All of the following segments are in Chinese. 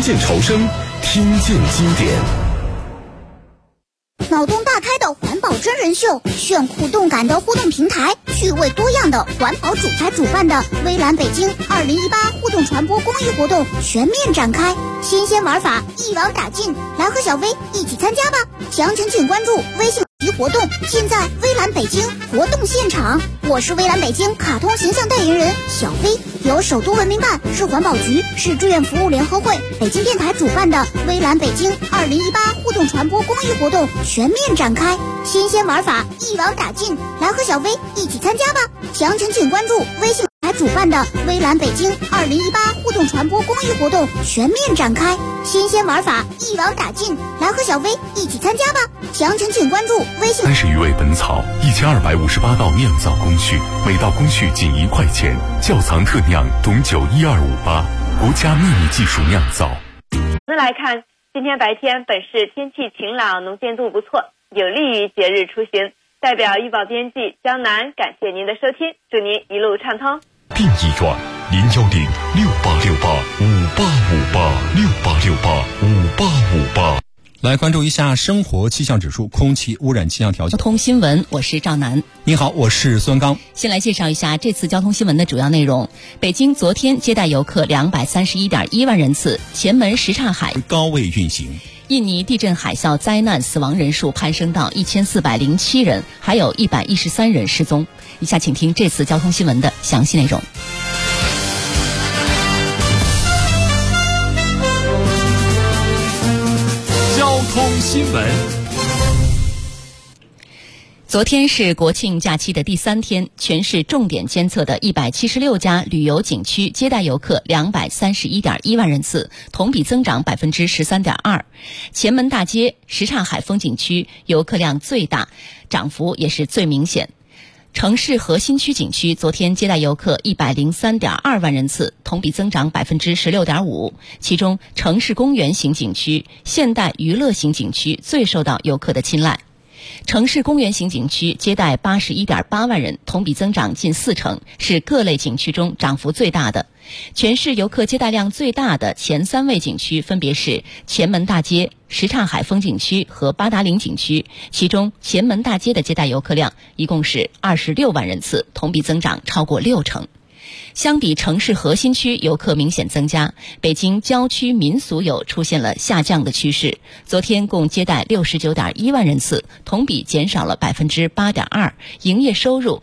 见潮生，听见经典。 脑洞大开的环保真人秀，炫酷动感的互动平台，趣味多样的环保主材主办的微蓝北京2018互动传播公益活动全面展开，新鲜玩法一网打尽，来和小薇一起参加吧！详情请关注微信活动，尽在微蓝北京活动现场。我是微蓝北京卡通形象代言人小薇，由首都文明办、市环保局、市志愿服务联合会、北京电台主办的微蓝北京2018互动传播公益活动全面展开，新鲜玩法一网打尽，来和小薇一起参加吧！详情请关注微信台主办的微蓝北京2018互动传播公益活动全面展开，新鲜玩法一网打尽，来和小薇一起参加吧！详情请关注微信。 30余味本草，1258道酿造工序，每道工序仅1块钱。窖藏特酿董酒12588，国家秘密技术酿造。 来看，今天白天本市天气晴朗，能见度不错，有利于节日出行。代表预报编辑江南，感谢您的收听，祝您一路畅通。 殡仪馆01068685858686858。 来关注一下生活气象指数、空气污染气象条件。 交通新闻，我是赵楠。 你好，我是孙刚。 先来介绍一下这次交通新闻的主要内容。北京昨天接待游客231.1万人次，前门什刹海高位运行。 印尼地震海啸灾难死亡人数攀升到1407人，还有113人失踪。以下请听这次交通新闻的详细内容。 交通新闻。 昨天是国庆假期的第3天，全市重点监测的176家旅游景区接待游客231.1万人次，同比增长13.2%。前门大街、什刹海风景区游客量最大，涨幅也是最明显。城市核心区景区昨天接待游客103.2万人次，同比增长16.5%。其中，城市公园型景区、现代娱乐型景区最受到游客的青睐。城市公园型景区接待81.8万人，同比增长近40%，是各类景区中涨幅最大的。全市游客接待量最大的前3位景区分别是前门大街、什刹海风景区和八达岭景区，其中前门大街的接待游客量一共是26万人次，同比增长超过60%。相比城市核心区游客明显增加，北京郊区民俗游出现了下降的趋势。昨天共接待69.1万人次，同比减少了8.2%，营业收入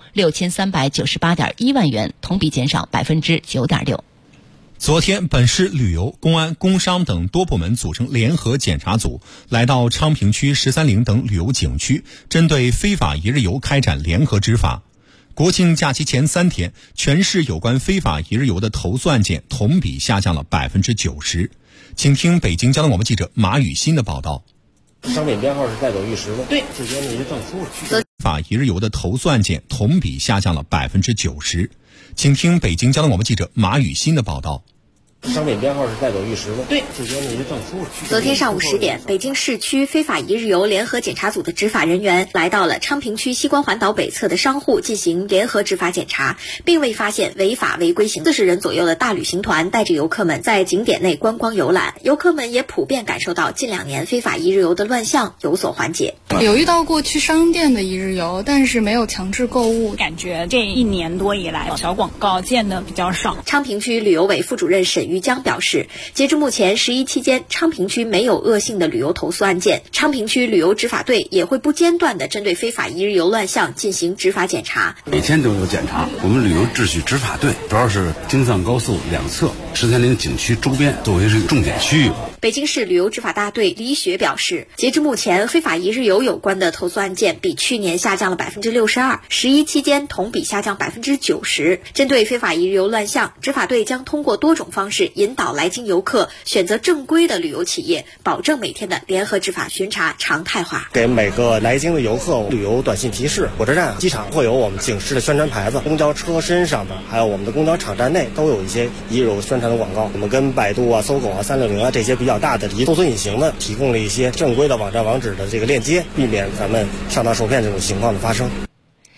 6398.1万元，同比减少9.6%。 昨天，本市旅游、公安、工商等多部门组成联合检查组，来到昌平区13陵等旅游景区，针对非法一日游开展联合执法。国庆假期前3天，全市有关非法一日游的投诉案件同比下降了90%。请听北京交通广播记者马雨欣的报道。 商品编号是带走玉石的，对，之间那些证书非法一日游的投诉案件同比下降了90%。请听北京交通广播记者马雨欣的报道。 商品编号是带走玉石的，对，之间那些证书。 昨天上午10点，北京市区非法一日游联合检查组的执法人员来到了昌平区西关环岛北侧的商户进行联合执法检查，并未发现违法违规行40人左右的大旅行团带着游客们在景点内观光游览，游客们也普遍感受到近2年非法一日游的乱象有所缓解。 有遇到过去商店的一日游，但是没有强制购物， 感觉这1年多以来小广告见的比较少。 昌平区旅游委副主任沈玉江表示，截至目前11期间，昌平区没有恶性的旅游投诉案件。昌平区旅游执法队也会不间断地针对非法一日游乱象进行执法检查， 每天都有检查。我们旅游秩序执法队主要是京藏高速2侧13陵景区周边作为是重点区域。 北京市旅游执法大队李雪表示，截至目前，非法一日游有关的投诉案件比去年下降了62%，11期间同比下降90%。针对非法一日游乱象，执法队将通过多种方式引导来京游客选择正规的旅游企业，保证每天的联合执法巡查常态化。 给每个来京的游客旅游短信提示，火车站、机场会有我们警示的宣传牌子，公交车身上的还有我们的公交场站内都有一些一日游宣传的广告。我们跟百度啊、搜狗啊、360啊这些比较大的搜索引擎呢，提供了一些正规的网站网址的这个链接，避免咱们上当受骗这种情况的发生。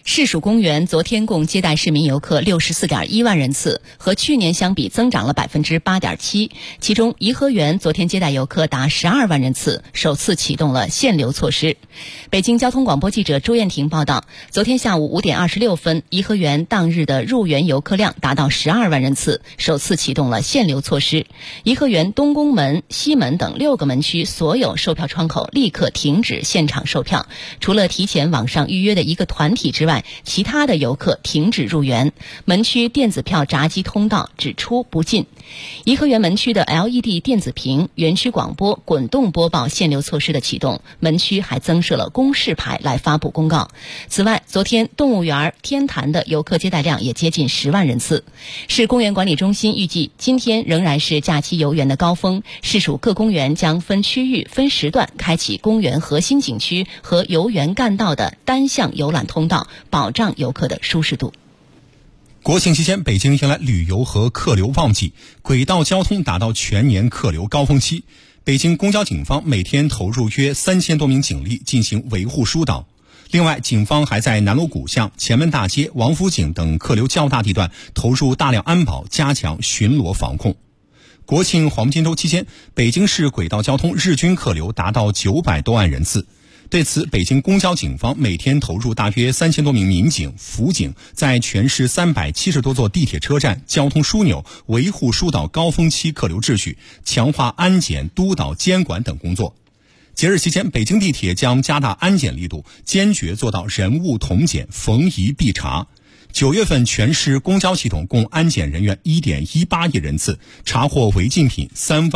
市属公园昨天共接待市民游客64.1万人次，和去年相比增长了8.7%。其中，颐和园昨天接待游客达12万人次，首次启动了限流措施。北京交通广播记者朱艳婷报道，昨天下午5点26分，颐和园当日的入园游客量达到12万人次，首次启动了限流措施。颐和园东宫门、西门等6个门区所有售票窗口立刻停止现场售票，除了提前网上预约的一个团体之外，其他的游客停止入园，门区电子票闸机通道只出不进。颐和园门区的 LED 电子屏、园区广播滚动播报限流措施的启动，门区还增设了公示牌来发布公告。此外，昨天动物园天坛的游客接待量也接近10万人次。市公园管理中心预计，今天仍然是假期游园的高峰，市属各公园将分区域、分时段开启公园核心景区和游园干道的单向游览通道，保障游客的舒适度。 国庆期间，北京迎来旅游和客流旺季，轨道交通达到全年客流高峰期。北京公交警方每天投入约3000多名警力进行维护疏导。另外，警方还在南锣鼓巷、前门大街、王府井等客流较大地段投入大量安保，加强巡逻防控。国庆黄金周期间，北京市轨道交通日均客流达到900多万人次。对此，北京公交警方每天投入大约3000多名民警、辅警，在全市370多座地铁车站交通枢纽维护疏导高峰期客流秩序，强化安检、督导、监管等工作。节日期间，北京地铁将加大安检力度，坚决做到人物统检，逢疑必查。9月份全市公交系统共安检人员1.18亿人次，查获违禁品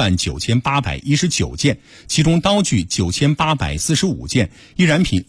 39819件，其中刀具9845件，易燃品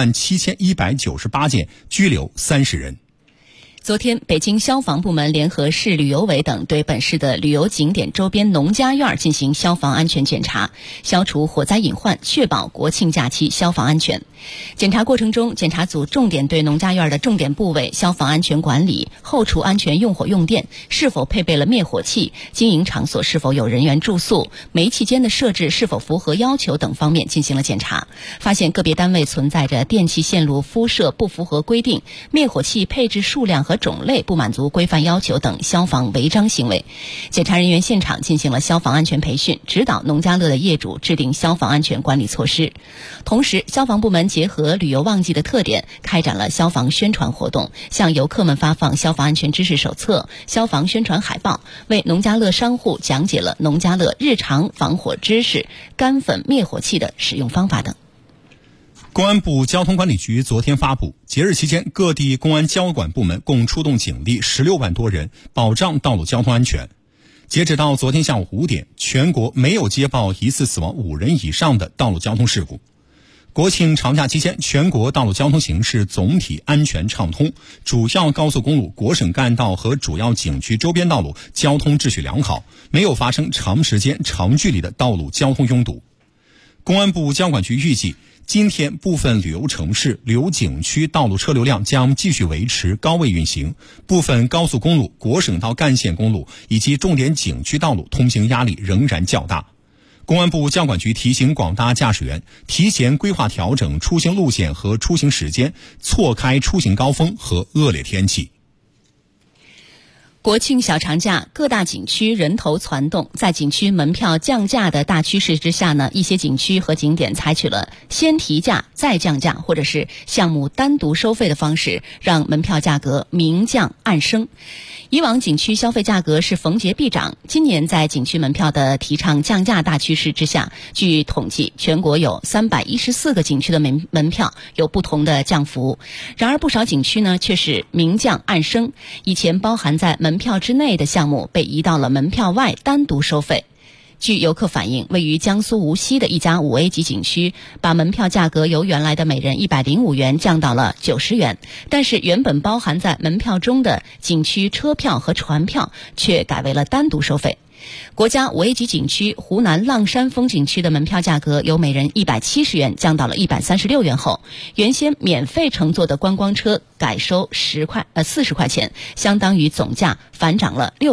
27198件，拘留30人。 昨天，北京消防部门联合市旅游委等对本市的旅游景点周边农家院进行消防安全检查，消除火灾隐患，确保国庆假期消防安全。检查过程中，检查组重点对农家院的重点部位、消防安全管理、后厨安全用火用电、是否配备了灭火器、经营场所是否有人员住宿、煤气间的设置是否符合要求等方面进行了检查，发现个别单位存在着电气线路敷设不符合规定、灭火器配置数量和种类不满足规范要求等消防违章行为。检查人员现场进行了消防安全培训，指导农家乐的业主制定消防安全管理措施。同时，消防部门结合旅游旺季的特点，开展了消防宣传活动，向游客们发放消防安全知识手册、消防宣传海报，为农家乐商户讲解了农家乐日常防火知识、干粉灭火器的使用方法等。 公安部交通管理局昨天发布，节日期间各地公安交管部门共出动警力16万多人，保障道路交通安全。截止到昨天下午5点，全国没有接报疑似死亡5人以上的道路交通事故。国庆长假期间，全国道路交通形势总体安全畅通，主要高速公路、国省干道和主要景区周边道路交通秩序良好，没有发生长时间、长距离的道路交通拥堵。公安部交管局预计，今天部分旅游城市、旅游景区道路车流量将继续维持高位运行，部分高速公路、国省道干线公路以及重点景区道路通行压力仍然较大。公安部交管局提醒广大驾驶员提前规划调整出行路线和出行时间，错开出行高峰和恶劣天气。 国庆小长假，各大景区人头攒动，在景区门票降价的大趋势之下呢，一些景区和景点采取了先提价再降价，或者是项目单独收费的方式，让门票价格明降暗升。以往景区消费价格是逢节必涨，今年在景区门票的提倡降价大趋势之下，据统计，全国有314个景区的门票有不同的降幅。然而不少景区呢却是明降暗升，以前包含在门票之内的项目被移到了门票外单独收费。据游客反映，位于江苏无锡的一家5A 级景区，把门票价格由原来的每人105元降到了90元，但是原本包含在门票中的景区车票和船票却改为了单独收费。国家5A 级景区湖南浪山风景区的门票价格由每人170元降到了136元后，原先免费乘坐的观光车改收40块钱，相当于总价反涨了6元。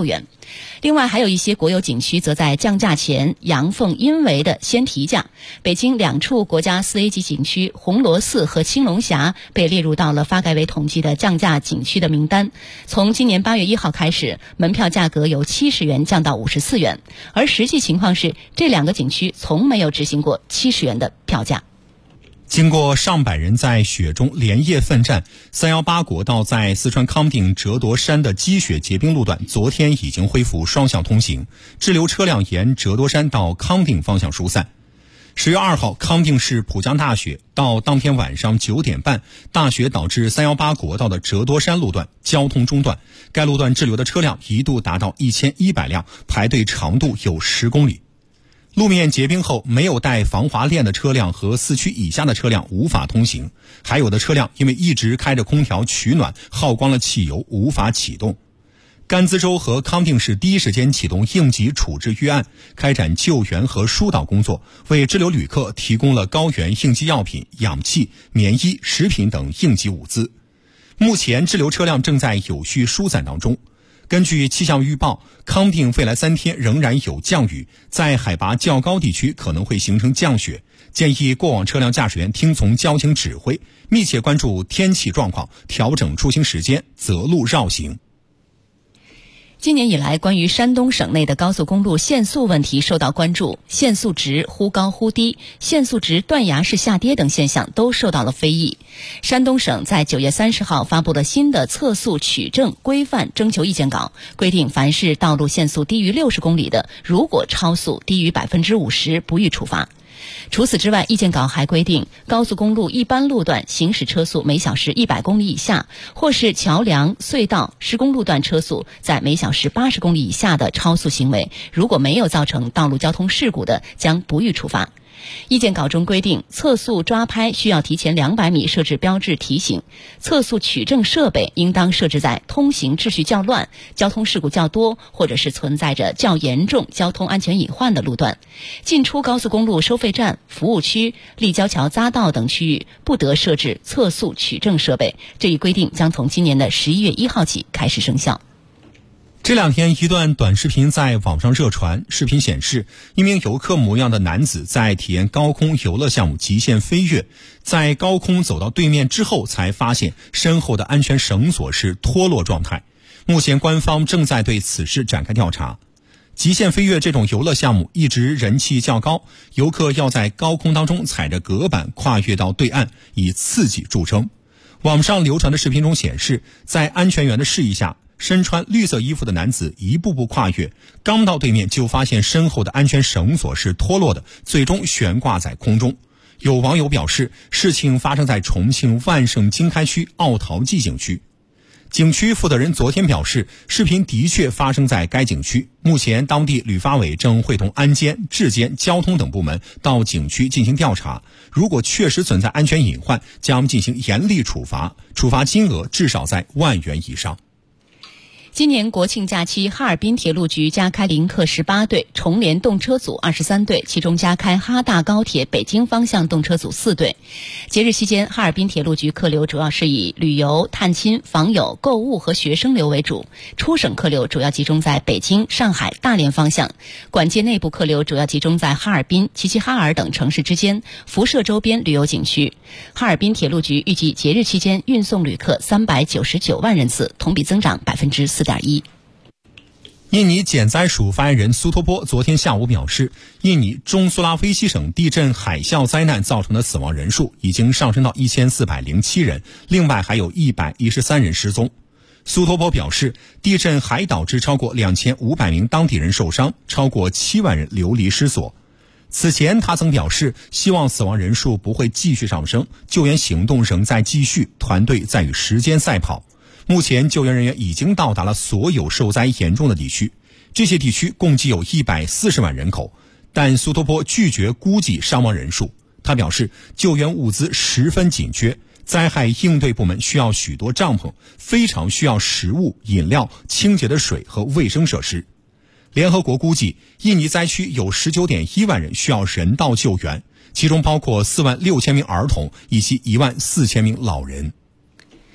另外，还有一些国有景区则在降价前阳奉阴违的先提价。北京2处国家4A 级景区红螺寺和青龙峡被列入到了发改委统计的降价景区的名单。从今年8月1号开始，门票价格由70元降到54元，而实际情况是，这2个景区从没有执行过70元的票价。 经过上百人在雪中连夜奋战，318国道在四川康定折夺山的积雪结冰路段昨天已经恢复双向通行，滞留车辆沿折夺山到康定方向疏散。10月2号，康定市普降大雪，到当天晚上9点半，大雪导致318国道的折夺山路段交通中断，该路段滞留的车辆一度达到1100辆，排队长度有10公里。路面结冰后，没有带防滑链的车辆和4驱以下的车辆无法通行，还有的车辆因为一直开着空调取暖，耗光了汽油，无法启动。甘孜州和康定市第一时间启动应急处置预案，开展救援和疏导工作，为滞留旅客提供了高原应急药品、氧气、棉衣、食品等应急物资。目前滞留车辆正在有序疏散当中。根据气象预报，康定未来3天仍然有降雨，在海拔较高地区可能会形成降雪，建议过往车辆驾驶员听从交警指挥，密切关注天气状况，调整出行时间，择路绕行。 今年以来，关于山东省内的高速公路限速问题受到关注，限速值忽高忽低、限速值断崖式下跌等现象都受到了非议。山东省在9月30号发布了新的测速取证规范征求意见稿，规定凡是道路限速低于60公里的，如果超速低于50%，不予处罚。除此之外，意见稿还规定，高速公路一般路段行驶车速每小时100公里以下，或是桥梁、隧道、施工路段车速在每小时80公里以下的超速行为，如果没有造成道路交通事故的，将不予处罚。意见稿中规定，测速抓拍需要提前200米设置标志提醒，测速取证设备应当设置在通行秩序较乱、交通事故较多或者是存在着较严重交通安全隐患的路段。进出高速公路收费站、服务区、立交桥匝道等区域不得设置测速取证设备。这一规定将从今年的11月1号起开始生效。 这2天，一段短视频在网上热传。视频显示，一名游客模样的男子在体验高空游乐项目极限飞跃，在高空走到对面之后，才发现身后的安全绳索是脱落状态。目前，官方正在对此事展开调查。极限飞跃这种游乐项目一直人气较高，游客要在高空当中踩着隔板跨越到对岸，以刺激著称。网上流传的视频中显示，在安全员的示意下，身穿绿色衣服的男子一步步跨越，刚到对面就发现身后的安全绳索是脱落的，最终悬挂在空中。有网友表示，事情发生在重庆万盛经开区奥陶纪景区。景区负责人昨天表示，视频的确发生在该景区，目前当地旅发委正会同安监、质监、交通等部门到景区进行调查，如果确实存在安全隐患，将进行严厉处罚，处罚金额至少在1万元以上。 今年国庆假期，哈尔滨铁路局加开临客18对，重联动车组23对，其中加开哈大高铁北京方向动车组4对。节日期间，哈尔滨铁路局客流主要是以旅游、探亲、访友、购物和学生流为主，出省客流主要集中在北京、上海、大连方向，管界内部客流主要集中在哈尔滨、齐齐哈尔等城市之间，辐射周边旅游景区。哈尔滨铁路局预计节日期间运送旅客399万人次，同比增长4.1%。 印尼减灾署发言人苏托波昨天下午表示，印尼中苏拉威西省地震海啸灾难造成的死亡人数已经上升到1407人，另外还有113人失踪。苏托波表示，地震还导致超过2500名当地人受伤，超过7万人流离失所。此前他曾表示，希望死亡人数不会继续上升，救援行动仍在继续，团队在与时间赛跑。目前救援人员已经到达了所有受灾严重的地区，这些地区共计有140万人口，但苏托波拒绝估计伤亡人数。他表示，救援物资十分紧缺，灾害应对部门需要许多帐篷，非常需要食物、饮料、清洁的水和卫生设施。联合国估计，印尼灾区有19.1万人需要人道救援，其中包括4万6千名儿童以及1万4千名老人。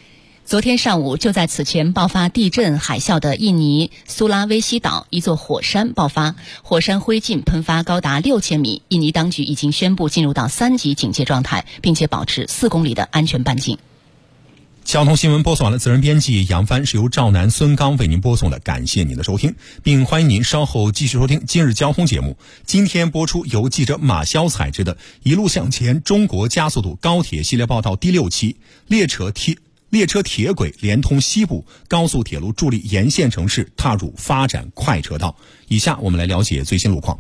昨天上午，就在此前爆发地震海啸的印尼苏拉威西岛，一座火山爆发，火山灰烬喷发高达6000米。印尼当局已经宣布进入到3级警戒状态，并且保持4公里的安全半径。 交通新闻播送完了，责任编辑杨帆，是由赵楠、孙刚为您播送的，感谢您的收听，并欢迎您稍后继续收听今日交通节目。今天播出由记者马潇采制的《一路向前：中国加速度高铁系列报道》第6期，列车铁轨连通西部，高速铁路助力沿线城市踏入发展快车道。以下我们来了解最新路况。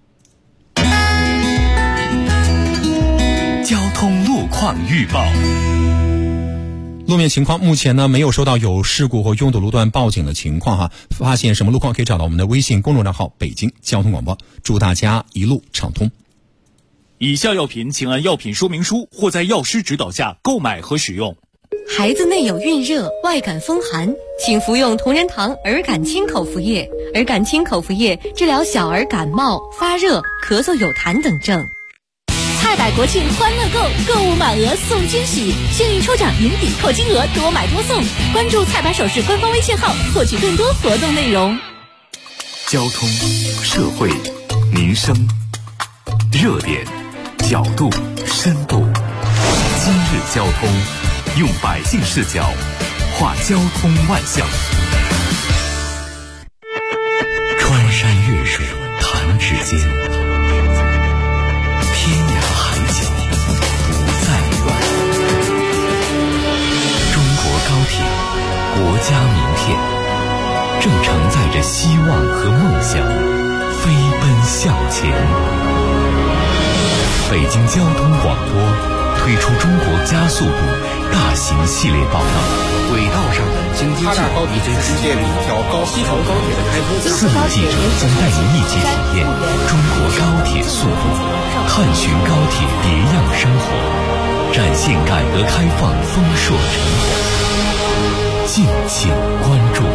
交通路况预报。 路面情况，目前呢没有收到有事故或拥堵路段报警的情况哈。发现什么路况可以找到我们的微信公众账号北京交通广播。祝大家一路畅通。 以下药品请按药品说明书或在药师指导下购买和使用。 孩子内有孕热、外感风寒，请服用同仁堂儿感清口服液。儿感清口服液治疗小儿感冒、发热、咳嗽有痰等症。 菜百国庆欢乐购，购物满额送惊喜，幸运抽奖赢抵扣金额，多买多送。关注菜百首饰官方微信号，获取更多活动内容。 交通、社会、民生、热点、角度、深度。今日交通，用百姓视角画交通万象。穿山越水弹指间，天涯海角不再远。中国高铁，国家名片，正承载着希望和梦想，飞奔向前。北京交通广播推出中国加速度大型系列报道， 轨道上的经济计划已经世界里一条西成高铁的开通。 4路记者将带您一起体验中国高铁速度，探寻高铁别样生活，展现改革开放丰硕成果。敬请关注。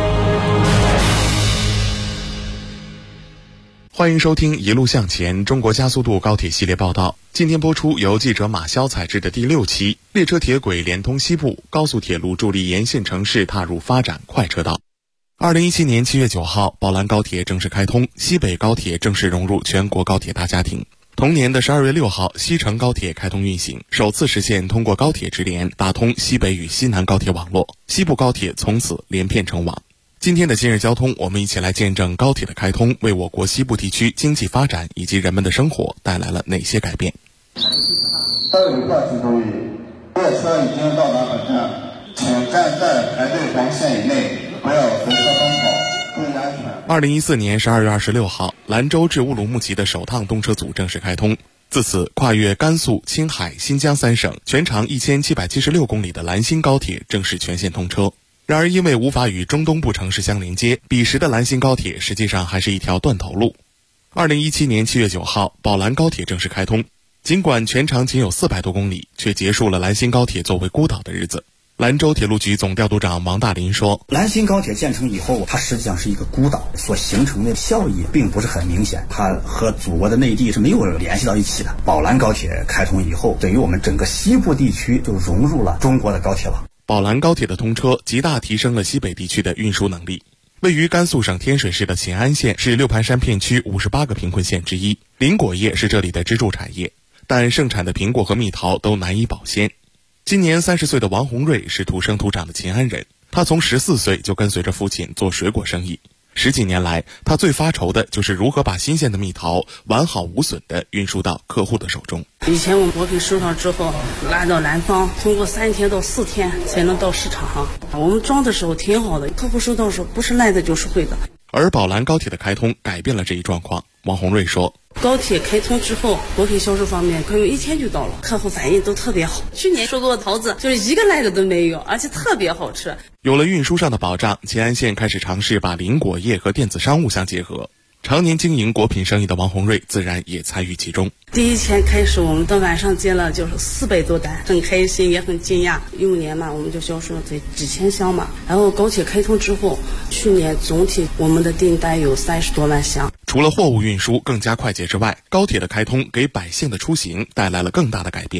欢迎收听《一路向前：中国加速度高铁系列报道》。今天播出由记者马潇采制的第6期，列车铁轨连通西部，高速铁路助力沿线城市踏入发展快车道。2017年7月9号，宝兰高铁正式开通，西北高铁正式融入全国高铁大家庭。同年的12月6号，西成高铁开通运行，首次实现通过高铁直连打通西北与西南高铁网络，西部高铁从此连片成网。今天的今日交通，我们一起来见证高铁的开通为我国西部地区经济发展以及人们的生活带来了哪些改变。 各位客请注意，列车已经到达本站，请站在排队黄线以内，不要随车奔跑，注意安全。 2014年12月26号，兰州至乌鲁木齐的首趟动车组正式开通。自此，跨越甘肃、青海、新疆3省，全长1776公里的兰新高铁正式全线通车。然而，因为无法与中东部城市相连接，彼时的兰新高铁实际上还是一条断头路。2017年7月9号，宝兰高铁正式开通，尽管全长仅有400多公里，却结束了兰新高铁作为孤岛的日子。兰州铁路局总调度长王大林说， 兰新高铁建成以后，它实际上是一个孤岛，所形成的效益并不是很明显，它和祖国的内地是没有联系到一起的。宝兰高铁开通以后，对于我们整个西部地区就融入了中国的高铁网。 宝兰高铁的通车极大提升了西北地区的运输能力。位于甘肃省天水市的乾安县是六盘山片区58个贫困县之一，林果业是这里的支柱产业，但盛产的苹果和蜜桃都难以保鲜。今年30岁的王红瑞是土生土长的乾安人，他从14岁就跟随着父亲做水果生意。10几年来，他最发愁的就是如何把新鲜的蜜桃完好无损地运输到客户的手中。 以前我们果品收上之后，拉到南方，通过3天到4天才能到市场上。我们装的时候挺好的，客户收到的时候不是赖的就是会的。 而宝兰高铁的开通改变了这一状况。王红瑞说， 高铁开通之后，果品销售方面可有1天就到了，客户反应都特别好。去年收过的桃子就是一个赖的都没有，而且特别好吃。 有了运输上的保障，乾安县开始尝试把林果业和电子商务相结合。常年经营果品生意的王红瑞自然也参与其中。 第1天开始，我们到晚上接了就是400多单，很开心也很惊讶。15年嘛，我们就销售了几千箱嘛。然后高铁开通之后，去年总体我们的订单有30多万箱。 除了货物运输更加快捷之外，高铁的开通给百姓的出行带来了更大的改变。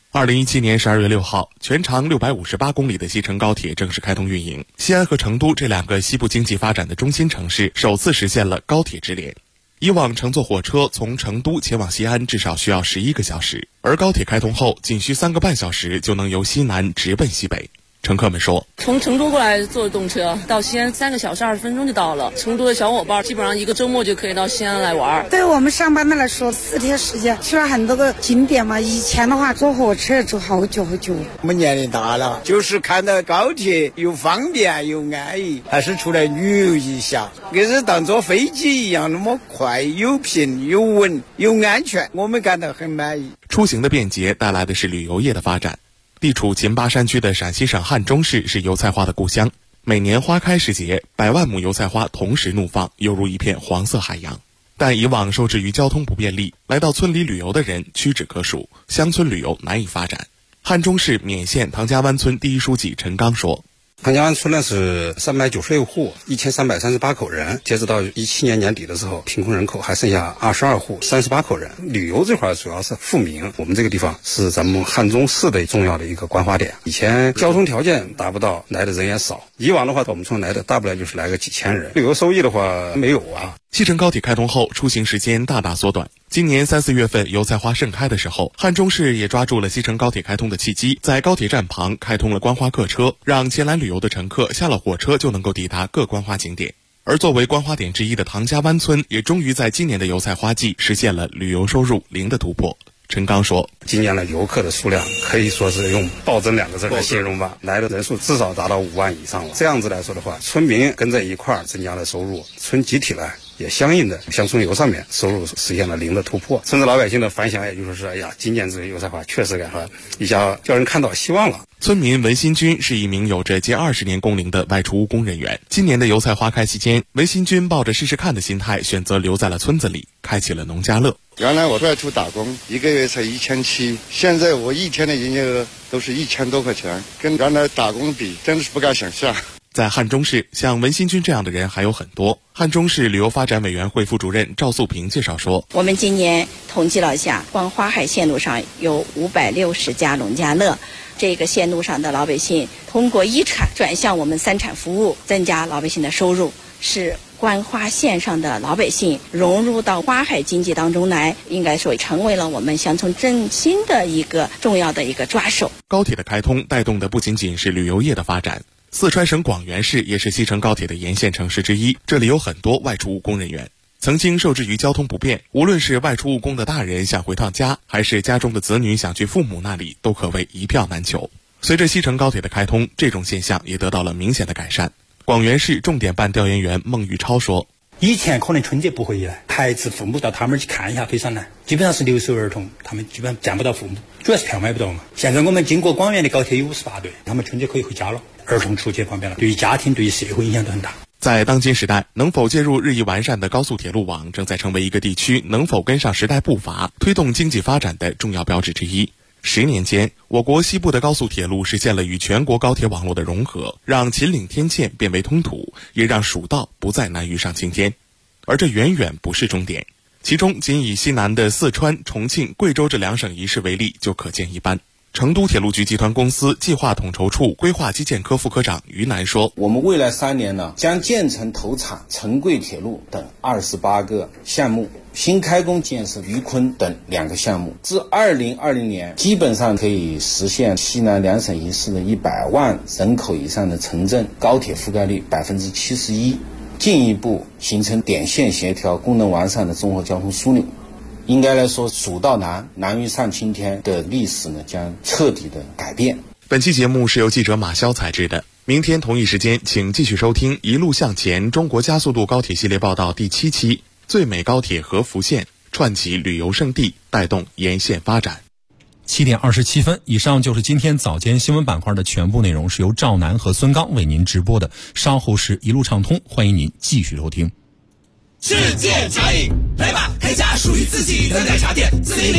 2017年12月6号，全长658公里的西成高铁正式开通运营。西安和成都这两个西部经济发展的中心城市首次实现了高铁直连。以往乘坐火车从成都前往西安至少需要11个小时，而高铁开通后仅需3个半小时就能由西南直奔西北。乘客们说， 从成都过来坐动车到西安3个小时20分钟就到了。成都的小伙伴基本上一个周末就可以到西安来玩。 对我们上班的来说，4天时间去了很多个景点嘛。以前的话坐火车坐好久。 我们年龄大了，就是看到高铁又方便又安逸，还是出来旅游一下，给人当坐飞机一样那么快又平又稳又安全，我们感到很满意。 出行的便捷带来的是旅游业的发展。地处秦巴山区的陕西省汉中市是油菜花的故乡，每年花开时节，百万亩油菜花同时怒放，犹如一片黄色海洋。但以往受制于交通不便利，来到村里旅游的人屈指可数，乡村旅游难以发展。汉中市勉县唐家湾村第一书记陈刚说， 唐家湾村呢是396户，1338口人。截止到17年年底的时候，贫困人口还剩下22户，38口人。旅游这块主要是富民，我们这个地方是咱们汉中市的重要的一个观花点。以前交通条件达不到，来的人也少。以往的话，我们村来的大不了就是来个几千人。旅游收益的话没有啊。 西成高铁开通后，出行时间大大缩短。今年3、4月份油菜花盛开的时候，汉中市也抓住了西成高铁开通的契机，在高铁站旁开通了观花客车，让前来旅游的乘客下了火车就能够抵达各观花景点。而作为观花点之一的唐家湾村，也终于在今年的油菜花季实现了旅游收入0的突破。陈刚说， 今年的游客的数量可以说是用暴增2个字来形容吧，来的人数至少达到5万以上了。这样子来说的话，村民跟着一块儿增加了收入，村集体呢也相应的乡村游上面收入实现了0的突破。甚至老百姓的反响也就说是，哎呀，今年这个油菜花确实一下叫人看到希望了。 村民文新军是一名有着近20年工龄的外出务工人员。今年的油菜花开期间，文新军抱着试试看的心态，选择留在了村子里，开启了农家乐。 原来我外出打工1个月才1700，现在我一天的营业额都是1000多块钱，跟原来打工比真的是不敢想象。 在汉中市，像文新军这样的人还有很多。汉中市旅游发展委员会副主任赵素平介绍说， 我们今年统计了一下，光花海线路上有560家农家乐，这个线路上的老百姓通过1产转向我们3产服务，增加老百姓的收入，是观花线上的老百姓融入到花海经济当中来，应该说成为了我们乡村振兴的一个重要的一个抓手。 高铁的开通带动的不仅仅是旅游业的发展，四川省广元市也是西成高铁的沿线城市之一，这里有很多外出务工人员。曾经受制于交通不便，无论是外出务工的大人想回趟家，还是家中的子女想去父母那里，都可谓一票难求。随着西成高铁的开通，这种现象也得到了明显的改善。广元市重点办调研员孟玉超说， 以前可能春节不回来，孩子父母到他们去看一下非常难，基本上是留守儿童，他们基本上见不到父母，主要是票买不到嘛。现在我们经过广元的高铁有58对，他们春节可以回家了，儿童出去方便了，对于家庭对于社会影响都很大。 在当今时代，能否介入日益完善的高速铁路网，正在成为一个地区能否跟上时代步伐、推动经济发展的重要标志之一。10年间，我国西部的高速铁路实现了与全国高铁网络的融合，让秦岭天堑变为通途，也让蜀道不再难于上青天。而这远远不是终点，其中仅以西南的四川、重庆、贵州这2省一市为例，就可见一斑。成都铁路局集团公司计划统筹处规划基建科副科长于南说， 我们未来3年呢，将建成投产成贵铁路等28个项目，新开工建设渝昆等2个项目，至2020年基本上可以实现西南2省一市的100万人口以上的城镇高铁覆盖率71%，进一步形成点线协调、功能完善的综合交通枢纽。应该来说，蜀道难于上青天的历史呢，将彻底的改变。 本期节目是由记者马潇采制的。明天同一时间，请继续收听《一路向前：中国加速度高铁系列报道》第7期，最美高铁和福线，串起旅游胜地，带动沿线发展。 7点27分，以上就是今天早间新闻板块的全部内容，是由赵楠和孙刚为您直播的。稍后是一路畅通，欢迎您继续收听。 世界茶饮，来吧，开家属于自己的奶茶店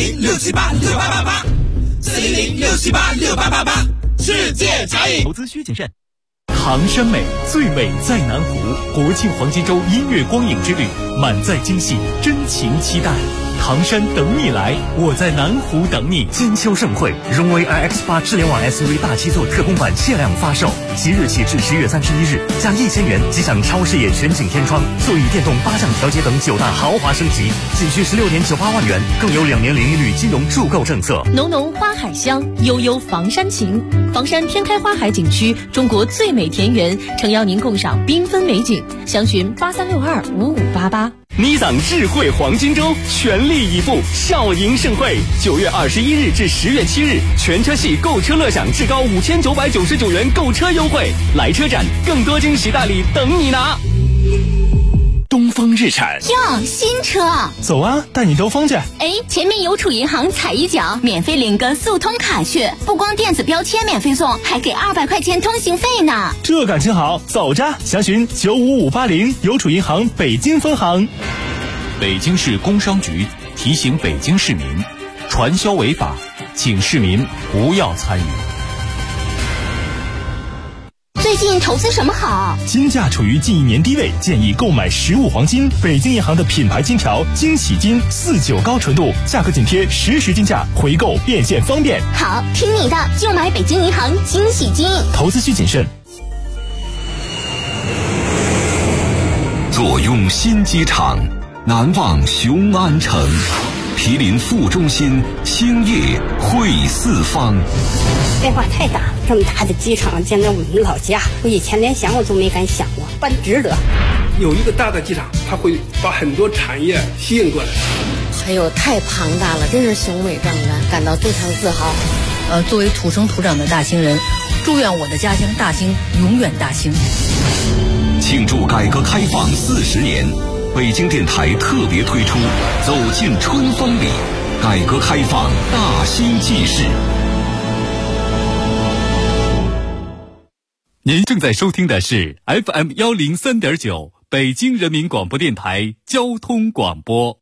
，400-678-6888，400-678-6888，世界茶饮。 投资需谨慎。唐山美，最美在南湖。国庆黄金周音乐光影之旅，满载惊喜，真情期待。 唐山等你来，我在南湖等你。 金秋盛会，荣威 iX8 智联网 SUV 大七座特供版限量发售，即日起至10月31日，加1000元即享超视野全景天窗、座椅电动8项调节等9大豪华升级，仅需16.98万元，更有2年零利率金融助购政策。 浓浓花海香，悠悠房山情。房山天开花海景区，中国最美田园，诚邀您共赏缤纷美景。详询83625588。 尼桑智慧黄金周，全力以赴，笑迎盛会。9月21日至10月7日，全车系购车乐享至高5999元购车优惠。来车展，更多惊喜大礼等你拿。东风日产哟，新车， 走啊，带你兜风去。 哎，前面邮储银行踩一脚，免费领个速通卡去，不光电子标签免费送，还给200块钱通行费呢。 这感情好，走着。详询95580邮储银行北京分行。北京市工商局提醒北京市民，传销违法，请市民不要参与。 最近投资什么好？ 金价处于近1年低位，建议购买实物黄金。北京银行的品牌金条惊喜金49高纯度，价格紧贴实时金价，回购变现方便。 好，听你的，就买北京银行惊喜金。 投资需谨慎。 坐拥新机场，难忘雄安城。毗邻副中心，兴业汇四方。 变化太大了，这么大的机场建在我们老家，我以前连想我都没敢想过，办值得。 有一个大的机场，它会把很多产业吸引过来。 还有太庞大了，真是雄伟壮观，感到非常自豪。作为土生土长的大兴人，祝愿我的家乡大兴永远大兴。 庆祝改革开放40年，北京电台特别推出《走进春风里》，改革开放大兴纪事。 您正在收听的是 FM103.9 北京人民广播电台交通广播。